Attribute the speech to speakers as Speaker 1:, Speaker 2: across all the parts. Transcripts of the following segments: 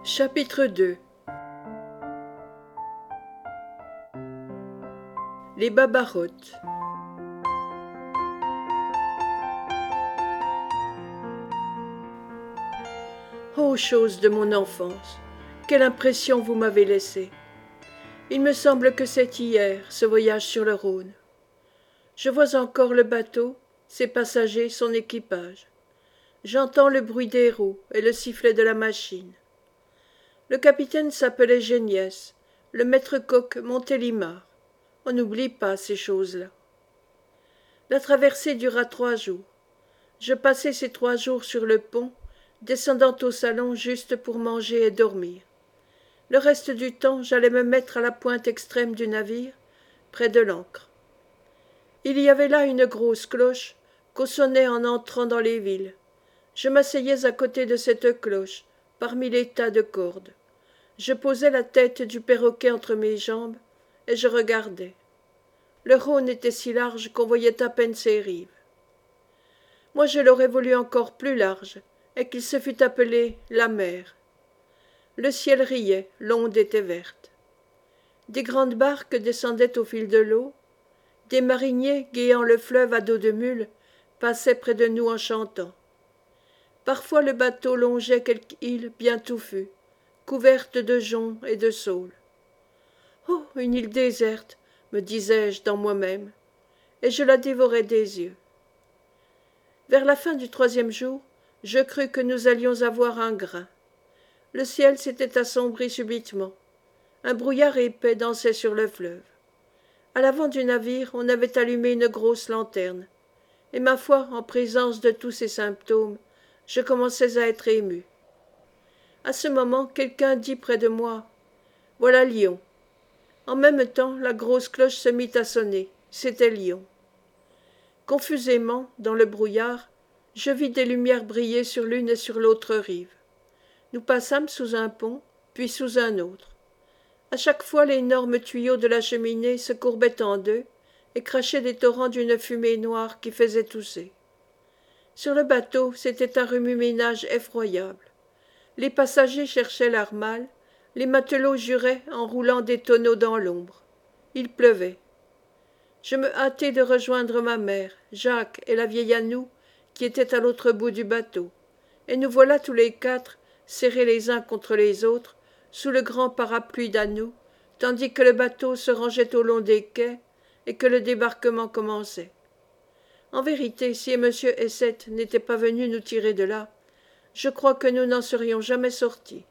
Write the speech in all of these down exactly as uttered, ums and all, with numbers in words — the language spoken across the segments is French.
Speaker 1: Chapitre deux. Les Babarottes. Ô choses de mon enfance, quelle impression vous m'avez laissée. Il me semble que c'est hier, ce voyage sur le Rhône. Je vois encore le bateau, ses passagers, son équipage. J'entends le bruit des roues et le sifflet de la machine. Le capitaine s'appelait Géniès, le maître-coq Montélimar. On n'oublie pas ces choses-là. La traversée dura trois jours. Je passai ces trois jours sur le pont, descendant au salon juste pour manger et dormir. Le reste du temps, j'allais me mettre à la pointe extrême du navire, près de l'ancre. Il y avait là une grosse cloche qu'on sonnait en entrant dans les villes. Je m'asseyais à côté de cette cloche, parmi les tas de cordes. Je posais la tête du perroquet entre mes jambes, et je regardais. Le Rhône était si large qu'on voyait à peine ses rives. Moi je l'aurais voulu encore plus large, et qu'il se fût appelé la mer. Le ciel riait, l'onde était verte. Des grandes barques descendaient au fil de l'eau. Des mariniers, guéant le fleuve à dos de mule, passaient près de nous en chantant. Parfois le bateau longeait quelque île bien touffue, couverte de joncs et de saules. Oh, une île déserte, me disais-je dans moi-même, et je la dévorais des yeux. Vers la fin du troisième jour, je crus que nous allions avoir un grain. Le ciel s'était assombri subitement. Un brouillard épais dansait sur le fleuve. À l'avant du navire, on avait allumé une grosse lanterne, et ma foi, en présence de tous ces symptômes, je commençais à être ému. À ce moment, quelqu'un dit près de moi « Voilà Lyon ». En même temps, la grosse cloche se mit à sonner. C'était Lyon. Confusément, dans le brouillard, je vis des lumières briller sur l'une et sur l'autre rive. Nous passâmes sous un pont, puis sous un autre. À chaque fois, l'énorme tuyau de la cheminée se courbait en deux et crachait des torrents d'une fumée noire qui faisait tousser. Sur le bateau, c'était un remue-ménage effroyable. Les passagers cherchaient leurs malles, les matelots juraient en roulant des tonneaux dans l'ombre. Il pleuvait. Je me hâtai de rejoindre ma mère, Jacques et la vieille Anou, qui étaient à l'autre bout du bateau, et nous voilà tous les quatre, serrés les uns contre les autres, sous le grand parapluie d'Anou, tandis que le bateau se rangeait au long des quais et que le débarquement commençait. En vérité, si monsieur Essette n'était pas venu nous tirer de là, je crois que nous n'en serions jamais sortis.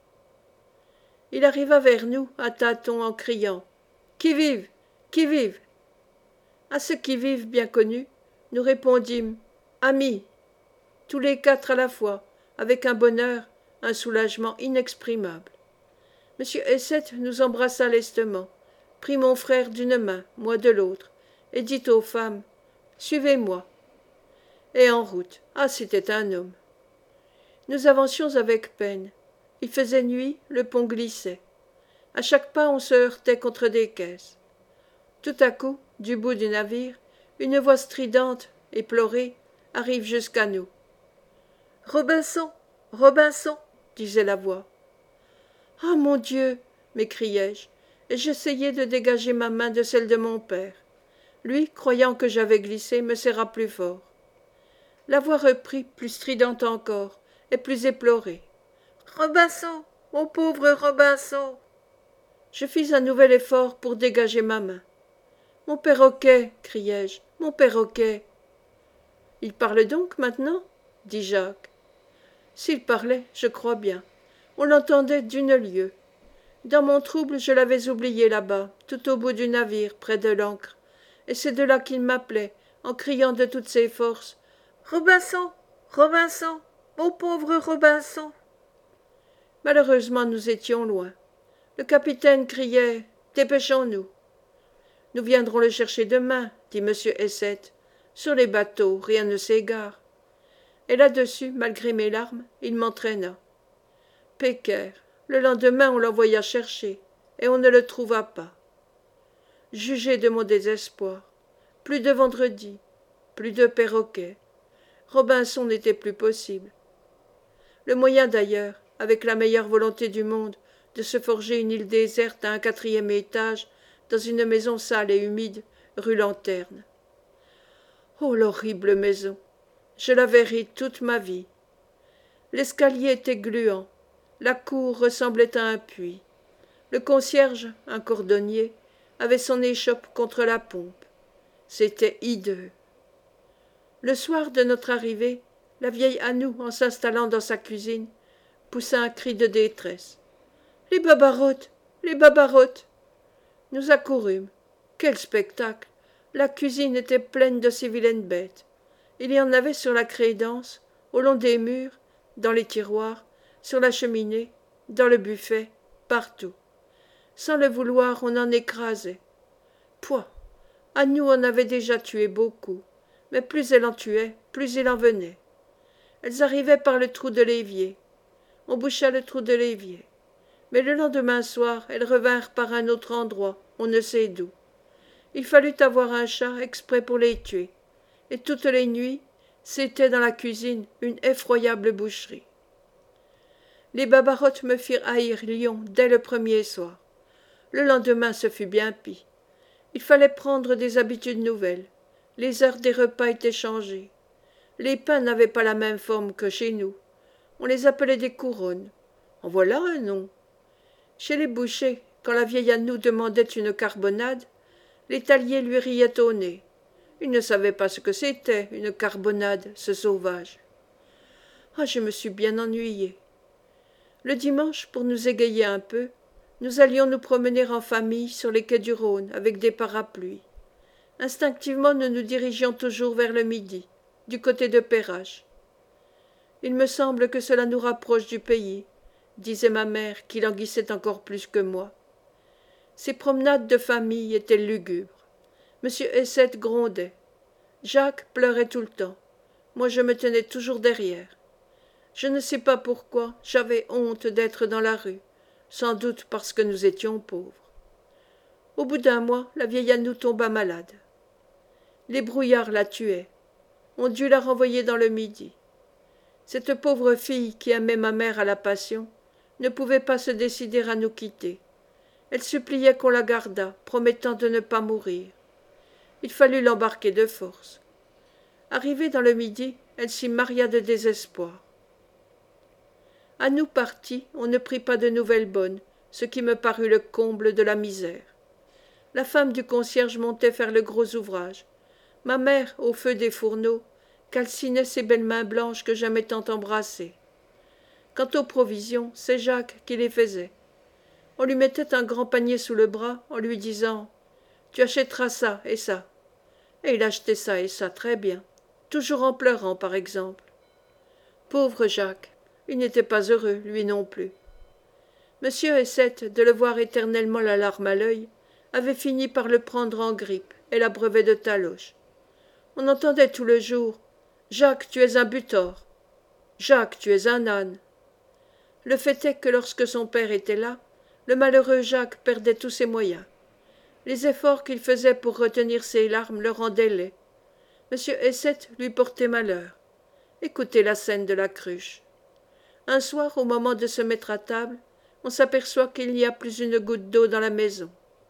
Speaker 1: Il arriva vers nous, à tâtons, en criant « Qui vive ? Qui vive ?» À ce qui vive bien connu, nous répondîmes « Amis !» tous les quatre à la fois, avec un bonheur, un soulagement inexprimable. Monsieur Essette nous embrassa lestement, prit mon frère d'une main, moi de l'autre, et dit aux femmes « Suivez-moi !» Et en route, ah, c'était un homme. Nous avancions avec peine. Il faisait nuit, le pont glissait. À chaque pas, on se heurtait contre des caisses. Tout à coup, du bout du navire, une voix stridente, éplorée, arrive jusqu'à nous. « Robinson, Robinson !» disait la voix. « Ah, mon Dieu !» m'écriai-je, et j'essayai de dégager ma main de celle de mon père. Lui, croyant que j'avais glissé, me serra plus fort. La voix reprit, plus stridente encore, et plus éplorée. « Robinson, mon pauvre Robinson !» Je fis un nouvel effort pour dégager ma main. « Mon perroquet !» criai-je. « Mon perroquet !» « Il parle donc maintenant ?» dit Jacques. S'il parlait, je crois bien. On l'entendait d'une lieue. Dans mon trouble, je l'avais oublié là-bas, tout au bout du navire, près de l'ancre, et c'est de là qu'il m'appelait, en criant de toutes ses forces « Robinson, Robinson, mon pauvre Robinson !» Malheureusement, nous étions loin. Le capitaine criait « Dépêchons-nous !» « Nous viendrons le chercher demain, » dit monsieur Essette. « Sur les bateaux, rien ne s'égare. » Et là-dessus, malgré mes larmes, il m'entraîna. Pécaire, le lendemain on l'envoya chercher, et on ne le trouva pas. Jugez de mon désespoir. Plus de vendredi, plus de perroquet. Robinson n'était plus possible. Le moyen d'ailleurs, avec la meilleure volonté du monde, de se forger une île déserte à un quatrième étage, dans une maison sale et humide, rue Lanterne. Oh, l'horrible maison! Je la verrai toute ma vie. L'escalier était gluant, la cour ressemblait à un puits. Le concierge, un cordonnier, avait son échoppe contre la pompe. C'était hideux. Le soir de notre arrivée, la vieille Anou, en s'installant dans sa cuisine, poussa un cri de détresse. « Les babarottes! Les babarottes !» Nous accourûmes. Quel spectacle! La cuisine était pleine de ces vilaines bêtes. Il y en avait sur la crédence, au long des murs, dans les tiroirs, sur la cheminée, dans le buffet, partout. Sans le vouloir, on en écrasait. Pouah! Anou en avait déjà tué beaucoup, mais plus elle en tuait, plus il en venait. Elles arrivaient par le trou de l'évier. On boucha le trou de l'évier. Mais le lendemain soir, elles revinrent par un autre endroit, on ne sait d'où. Il fallut avoir un chat exprès pour les tuer. Et toutes les nuits, c'était dans la cuisine une effroyable boucherie. Les babarottes me firent haïr Lyon dès le premier soir. Le lendemain, ce fut bien pis. Il fallait prendre des habitudes nouvelles. Les heures des repas étaient changées. Les pains n'avaient pas la même forme que chez nous. On les appelait des couronnes. En voilà un nom. Chez les bouchers, quand la vieille Anou demandait une carbonade, l'étalier lui riait au nez. Il ne savait pas ce que c'était, une carbonade, ce sauvage. Ah, je me suis bien ennuyée. Le dimanche, pour nous égayer un peu, nous allions nous promener en famille sur les quais du Rhône avec des parapluies. Instinctivement, nous nous dirigions toujours vers le midi, du côté de Perrache. Il me semble que cela nous rapproche du pays, disait ma mère, qui languissait encore plus que moi. Ces promenades de famille étaient lugubres. Monsieur Essette grondait. Jacques pleurait tout le temps. Moi, je me tenais toujours derrière. Je ne sais pas pourquoi, j'avais honte d'être dans la rue, sans doute parce que nous étions pauvres. Au bout d'un mois, la vieille Anou tomba malade. Les brouillards la tuaient. On dut la renvoyer dans le Midi. Cette pauvre fille, qui aimait ma mère à la passion, ne pouvait pas se décider à nous quitter. Elle suppliait qu'on la gardât, promettant de ne pas mourir. Il fallut l'embarquer de force. Arrivée dans le Midi, elle s'y maria de désespoir. À nous partis, on ne prit pas de nouvelles bonnes, ce qui me parut le comble de la misère. La femme du concierge montait faire le gros ouvrage. Ma mère, au feu des fourneaux, calcinait ses belles mains blanches que j'aimais tant embrasser. Quant aux provisions, c'est Jacques qui les faisait. On lui mettait un grand panier sous le bras en lui disant « Tu achèteras ça et ça ». Et il achetait ça et ça très bien, toujours en pleurant par exemple. Pauvre Jacques, il n'était pas heureux, lui non plus. Monsieur Essette, de le voir éternellement la larme à l'œil, avait fini par le prendre en grippe et l'abreuvait de taloche. On entendait tout le jour « Jacques, tu es un butor !»« Jacques, tu es un âne !» Le fait est que lorsque son père était là, le malheureux Jacques perdait tous ses moyens. Les efforts qu'il faisait pour retenir ses larmes le rendaient laid. Monsieur Essette lui portait malheur. Écoutez la scène de la cruche. Un soir, au moment de se mettre à table, on s'aperçoit qu'il n'y a plus une goutte d'eau dans la maison.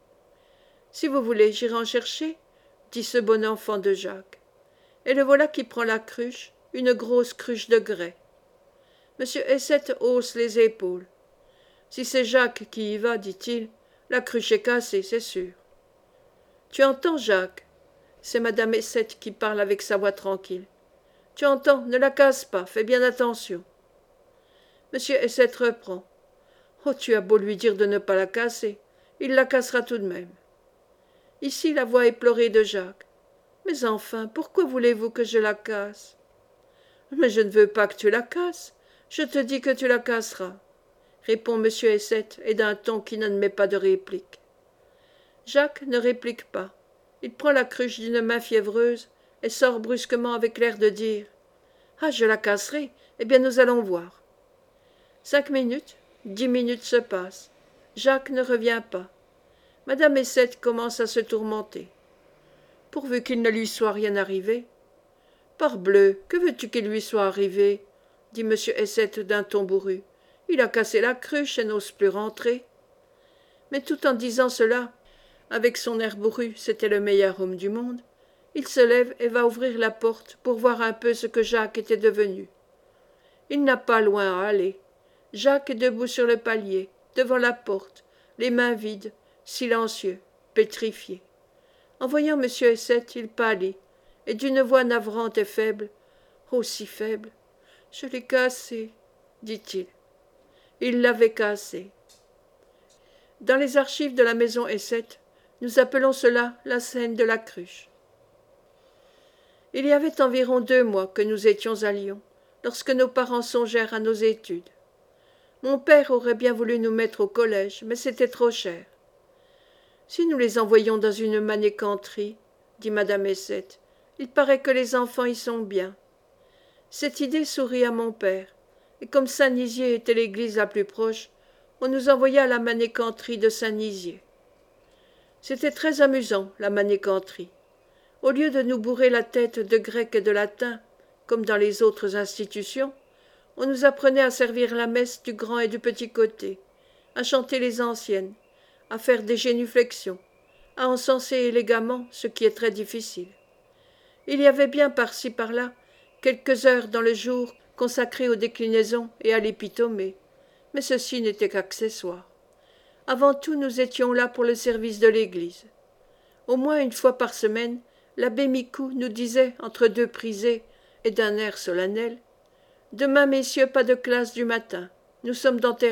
Speaker 1: « Si vous voulez, j'irai en chercher » dit ce bon enfant de Jacques. Et le voilà qui prend la cruche, une grosse cruche de grès. Monsieur Essette hausse les épaules. « Si c'est Jacques qui y va, dit-il, la cruche est cassée, c'est sûr. »« Tu entends, Jacques ?» C'est madame Essette qui parle avec sa voix tranquille. « Tu entends, ne la casse pas, fais bien attention. » Monsieur Essette reprend. « Oh, tu as beau lui dire de ne pas la casser, il la cassera tout de même. » Ici la voix éplorée de Jacques. « Mais enfin, pourquoi voulez-vous que je la casse ?»« Mais je ne veux pas que tu la casses, je te dis que tu la casseras. » répond monsieur Essette, et d'un ton qui n'admet pas de réplique. Jacques ne réplique pas. Il prend la cruche d'une main fiévreuse et sort brusquement avec l'air de dire « Ah, je la casserai, eh bien nous allons voir. » Cinq minutes, dix minutes se passent. Jacques ne revient pas. Madame Essette commence à se tourmenter. Pourvu qu'il ne lui soit rien arrivé. « Parbleu, que veux-tu qu'il lui soit arrivé ?» dit monsieur Essette d'un ton bourru. « Il a cassé la cruche et n'ose plus rentrer. Mais tout en disant cela, avec son air bourru, c'était le meilleur homme du monde, il se lève et va ouvrir la porte pour voir un peu ce que Jacques était devenu. Il n'a pas loin à aller. Jacques est debout sur le palier, devant la porte, les mains vides, silencieux, pétrifié. En voyant M. Essette, il pâlit, et d'une voix navrante et faible, « Oh, si faible, je l'ai cassé, » dit-il. Il l'avait cassé. Dans les archives de la maison Essette, nous appelons cela la scène de la cruche. Il y avait environ deux mois que nous étions à Lyon, lorsque nos parents songèrent à nos études. Mon père aurait bien voulu nous mettre au collège, mais c'était trop cher. Si nous les envoyons dans une manécanterie, dit madame Essette, il paraît que les enfants y sont bien. Cette idée sourit à mon père, et comme Saint-Nizier était l'église la plus proche, on nous envoya à la manécanterie de Saint-Nizier. C'était très amusant, la manécanterie. Au lieu de nous bourrer la tête de grec et de latin, comme dans les autres institutions, on nous apprenait à servir la messe du grand et du petit côté, à chanter les anciennes, à faire des génuflexions, à encenser élégamment, ce qui est très difficile. Il y avait bien par-ci par-là quelques heures dans le jour consacrées aux déclinaisons et à l'épitomée, mais ceci n'était qu'accessoire. Avant tout, nous étions là pour le service de l'Église. Au moins une fois par semaine, l'abbé Micou nous disait, entre deux prisées et d'un air solennel, « Demain, messieurs, pas de classe du matin, nous sommes d'enterrement. »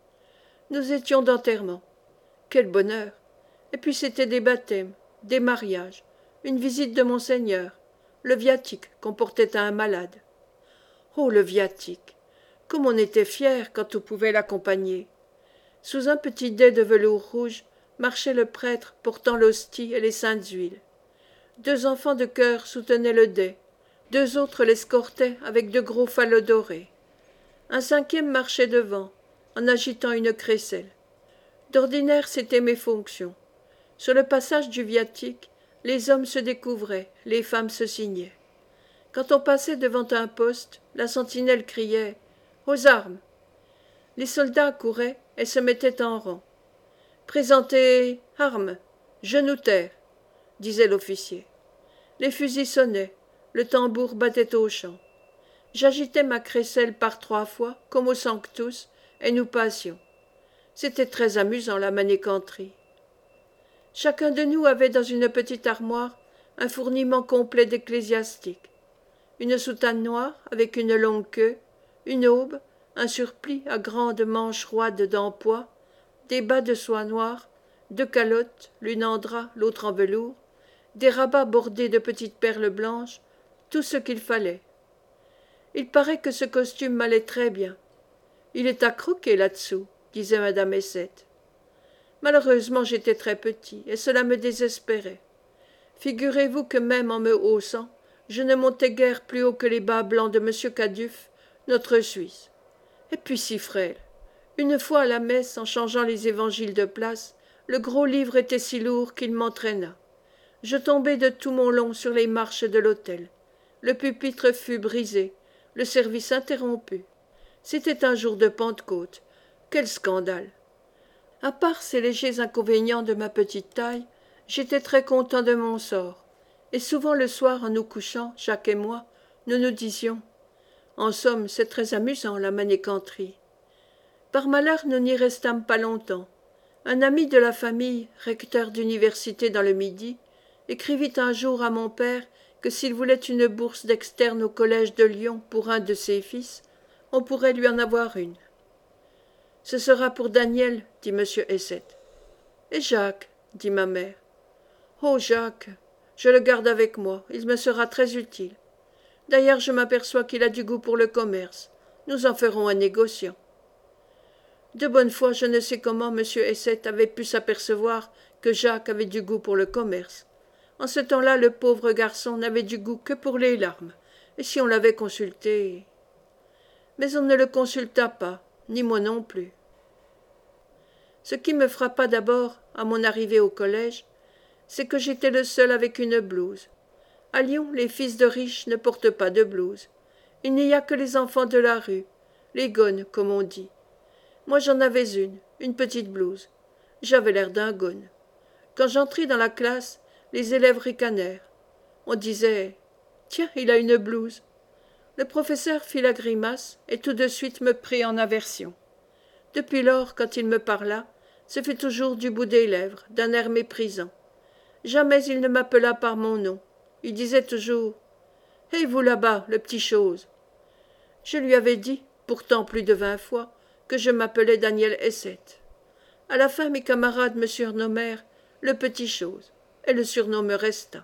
Speaker 1: Nous étions d'enterrement. Quel bonheur! Et puis c'étaient des baptêmes, des mariages, une visite de Monseigneur, le viatique qu'on portait à un malade. Oh, le viatique! Comme on était fiers quand on pouvait l'accompagner! Sous un petit dais de velours rouge marchait le prêtre portant l'hostie et les saintes huiles. Deux enfants de chœur soutenaient le dais, deux autres l'escortaient avec de gros falots dorés. Un cinquième marchait devant, en agitant une crécelle. D'ordinaire, c'étaient mes fonctions. Sur le passage du viatique, les hommes se découvraient, les femmes se signaient. Quand on passait devant un poste, la sentinelle criait « Aux armes !» Les soldats accouraient et se mettaient en rang. « Présentez armes, genoux terre !» disait l'officier. Les fusils sonnaient, le tambour battait au champ. J'agitais ma crécelle par trois fois, comme au Sanctus, et nous passions. C'était très amusant, la manécanterie. Chacun de nous avait dans une petite armoire un fourniment complet d'ecclésiastique. Une soutane noire avec une longue queue, une aube, un surplis à grandes manches roides d'empois, des bas de soie noire, deux calottes, l'une en drap, l'autre en velours, des rabats bordés de petites perles blanches, tout ce qu'il fallait. Il paraît que ce costume m'allait très bien. Il est à croquer là-dessous, disait madame Essette. Malheureusement, j'étais très petit, et cela me désespérait. Figurez-vous que même en me haussant, je ne montais guère plus haut que les bas blancs de M. Caduff, notre Suisse. Et puis si frêle. Une fois à la messe, en changeant les évangiles de place, le gros livre était si lourd qu'il m'entraîna. Je tombai de tout mon long sur les marches de l'autel. Le pupitre fut brisé, le service interrompu. C'était un jour de Pentecôte. Quel scandale! À part ces légers inconvénients de ma petite taille, j'étais très content de mon sort, et souvent le soir en nous couchant, Jacques et moi, nous nous disions « En somme, c'est très amusant, la manécanterie. » Par malheur, nous n'y restâmes pas longtemps. Un ami de la famille, recteur d'université dans le Midi, écrivit un jour à mon père que s'il voulait une bourse d'externe au collège de Lyon pour un de ses fils, on pourrait lui en avoir une. « Ce sera pour Daniel, dit M. Essette. « Et Jacques, dit ma mère. « Oh, Jacques, je le garde avec moi, il me sera très utile. D'ailleurs, je m'aperçois qu'il a du goût pour le commerce. Nous en ferons un négociant. » De bonne foi, je ne sais comment M. Essette avait pu s'apercevoir que Jacques avait du goût pour le commerce. En ce temps-là, le pauvre garçon n'avait du goût que pour les larmes, et si on l'avait consulté... Mais on ne le consulta pas, ni moi non plus. Ce qui me frappa d'abord, à mon arrivée au collège, c'est que j'étais le seul avec une blouse. À Lyon, les fils de riches ne portent pas de blouse. Il n'y a que les enfants de la rue, les gones, comme on dit, Moi j'en avais une, une petite blouse. J'avais l'air d'un gone. Quand j'entrai dans la classe, les élèves ricanèrent. On disait « Tiens, il a une blouse ». Le professeur fit la grimace et tout de suite me prit en aversion. Depuis lors, quand il me parla, ce fut toujours du bout des lèvres, d'un air méprisant. Jamais il ne m'appela par mon nom. Il disait toujours « Hé, vous là-bas, le petit chose !» Je lui avais dit, pourtant plus de vingt fois, que je m'appelais Daniel Essette. À la fin, mes camarades me surnommèrent le petit chose, et le surnom me resta.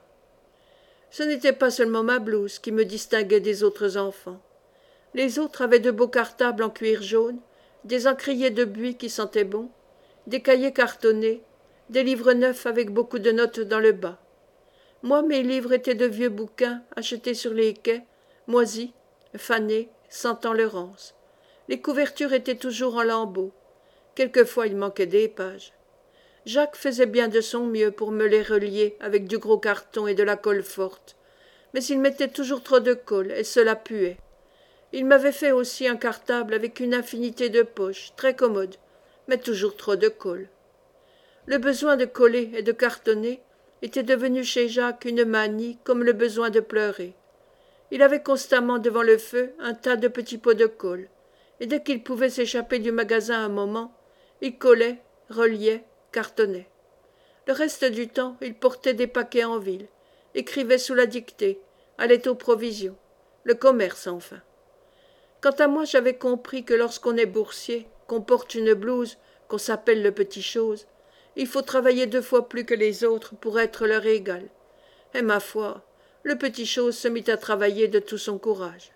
Speaker 1: Ce n'était pas seulement ma blouse qui me distinguait des autres enfants. Les autres avaient de beaux cartables en cuir jaune, des encriers de buis qui sentaient bon, des cahiers cartonnés, des livres neufs avec beaucoup de notes dans le bas. Moi, mes livres étaient de vieux bouquins achetés sur les quais, moisis, fanés, sentant le rance. Les couvertures étaient toujours en lambeaux. Quelquefois il manquait des pages. Jacques faisait bien de son mieux pour me les relier avec du gros carton et de la colle forte, mais il mettait toujours trop de colle et cela puait. Il m'avait fait aussi un cartable avec une infinité de poches, très commode, mais toujours trop de colle. Le besoin de coller et de cartonner était devenu chez Jacques une manie comme le besoin de pleurer. Il avait constamment devant le feu un tas de petits pots de colle, et dès qu'il pouvait s'échapper du magasin un moment, il collait, reliait, cartonnait. Le reste du temps, il portait des paquets en ville, écrivait sous la dictée, allait aux provisions, le commerce enfin. Quant à moi, j'avais compris que lorsqu'on est boursier, qu'on porte une blouse, qu'on s'appelle le petit chose, il faut travailler deux fois plus que les autres pour être leur égal. Et ma foi, le petit chose se mit à travailler de tout son courage.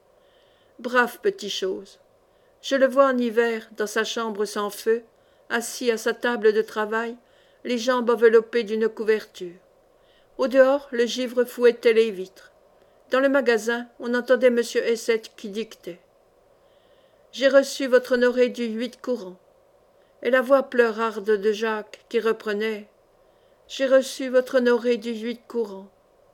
Speaker 1: Brave petit chose. Je le vois en hiver, dans sa chambre sans feu, assis à sa table de travail, les jambes enveloppées d'une couverture. Au dehors, le givre fouettait les vitres. Dans le magasin, on entendait M. Essette qui dictait. « J'ai reçu votre honoré du huit courant. » Et la voix pleurarde de Jacques qui reprenait. « J'ai reçu votre honoré du huit courant. »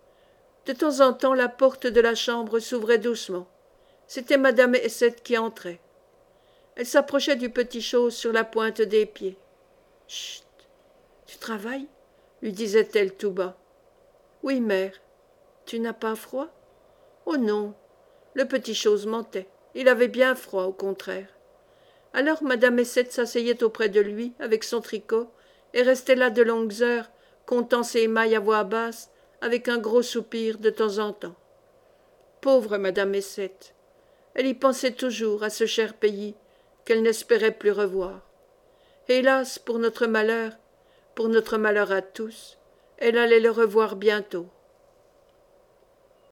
Speaker 1: De temps en temps, la porte de la chambre s'ouvrait doucement. C'était madame Essette qui entrait. Elle s'approchait du petit chose sur la pointe des pieds. « Chut! Tu travailles » lui disait-elle tout bas. « Oui, mère. Tu n'as pas froid ?»« Oh non. » Le petit chose mentait. Il avait bien froid, au contraire. Alors madame Essette s'asseyait auprès de lui, avec son tricot, et restait là de longues heures, comptant ses mailles à voix basse, avec un gros soupir de temps en temps. Pauvre madame Essette! Elle y pensait toujours à ce cher pays qu'elle n'espérait plus revoir. Hélas, pour notre malheur, pour notre malheur à tous, elle allait le revoir bientôt.